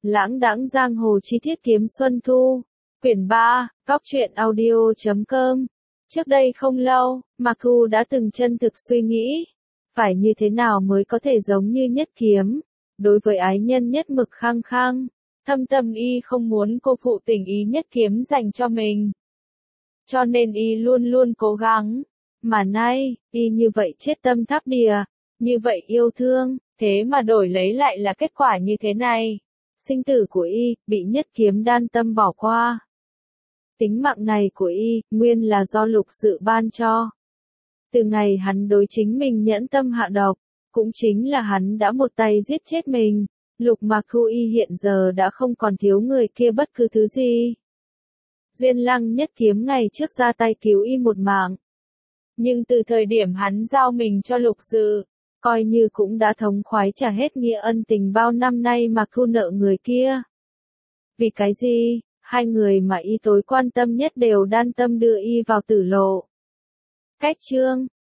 Lãng đãng giang hồ chi tiết kiếm xuân thu. Quyển 3, Cóc truyện audio.com. Trước đây không lâu, Mạc Thu đã từng chân thực suy nghĩ, phải như thế nào mới có thể giống như Nhất Kiếm. Đối với ái nhân nhất mực khăng khăng, thâm tâm y không muốn cô phụ tình ý Nhất Kiếm dành cho mình. Cho nên y luôn luôn cố gắng. Mà nay, y như vậy chết tâm tháp đìa, như vậy yêu thương, thế mà đổi lấy lại là kết quả như thế này. Sinh tử của y, bị Nhất Kiếm đan tâm bỏ qua. Tính mạng này của y, nguyên là do Lục Dự ban cho. Từ ngày hắn đối chính mình nhẫn tâm hạ độc, cũng chính là hắn đã một tay giết chết mình. Lục Mạc Thu y hiện giờ đã không còn thiếu người kia bất cứ thứ gì. Diên Lăng Nhất Kiếm ngày trước ra tay cứu y một mạng. Nhưng từ thời điểm hắn giao mình cho Lục Dự, coi như cũng đã thống khoái trả hết nghĩa ân tình bao năm nay Mạc Thu nợ người kia. Vì cái gì, hai người mà y tối quan tâm nhất đều đan tâm đưa y vào tử lộ. Cách chương